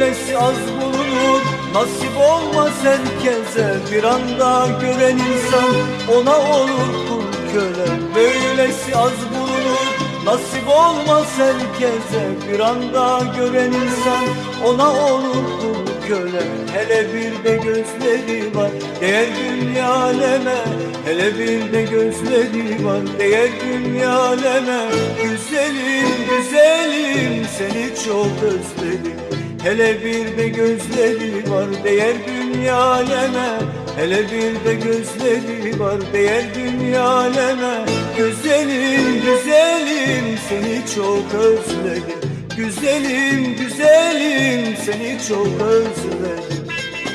böylesi az bulunur. Nasip olmaz herkese, bir anda gören insan ona olur kul köle. Böylesi az bulunur, nasip olmaz herkese, bir anda gören insan ona olur kul köle. Hele bir de gözleri var, değer dünya aleme. Hele bir de gözleri var, değer dünya aleme. Güzelim, güzelim, seni çok özledim. Hele bir de gözleri var, değer dünya aleme. Hele bir de gözleri var, değer dünya aleme. Güzelim, güzelim, seni çok özledim. Güzelim, güzelim, seni çok özledim.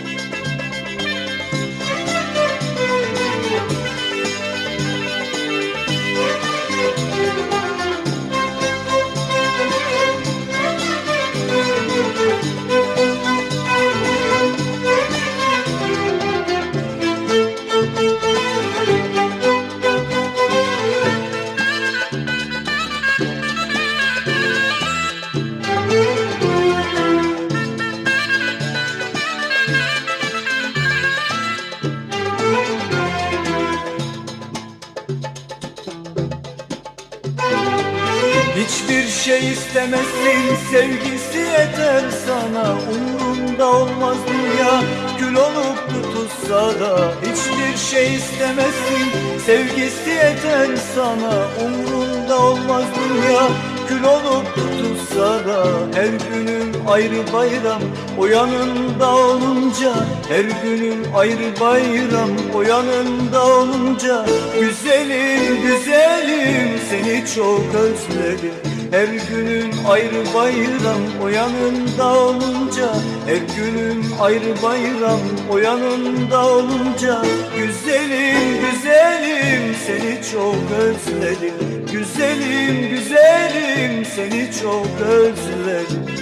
Hiçbir şey istemezsin, sevgisi yeter sana. Umrunda olmaz dünya, gül olup tutulsa da. Hiçbir şey istemezsin, sevgisi yeter sana. Umrunda olmaz dünya, gül olup tutulsa da. Her günün ayrı bayram, o yanında olunca. Her günün ayrı bayram, o yanında olunca. Güzelim, güzelim, seni çok özledim. Her günün ayrı bayram, o yanında olunca. Her günün ayrı bayram, o yanında olunca. Güzelim, güzelim, seni çok özledim. Güzelim, güzelim, seni çok özledim.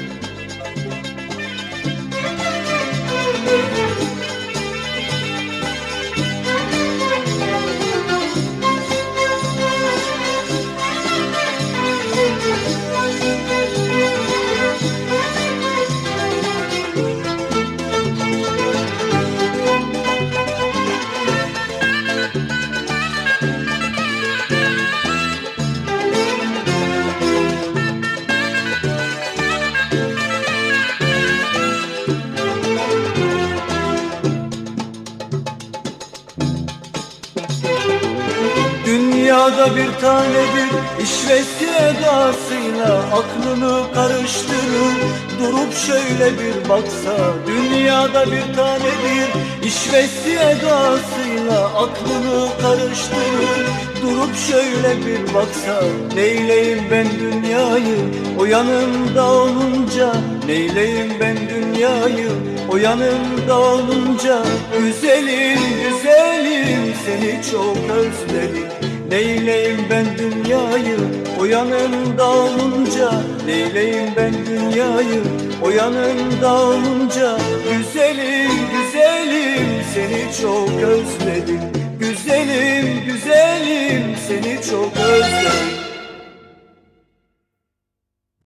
Dünyada bir tanedir, işvesi edasıyla aklını karıştırır. Durup şöyle bir baksa. Dünyada bir tanedir, işvesi edasıyla aklını karıştırır. Durup şöyle bir baksa. Neyleyim ben dünyayı, o yanımda olunca. Neyleyim ben dünyayı, o yanımda olunca. Güzelim, güzelim, seni çok özledim. Neyleyim ben dünyayı, o yanımda olunca. Neyleyim ben dünyayı, o yanımda olunca. Güzelim, güzelim, seni çok özledim. Güzelim, güzelim, seni çok özledim.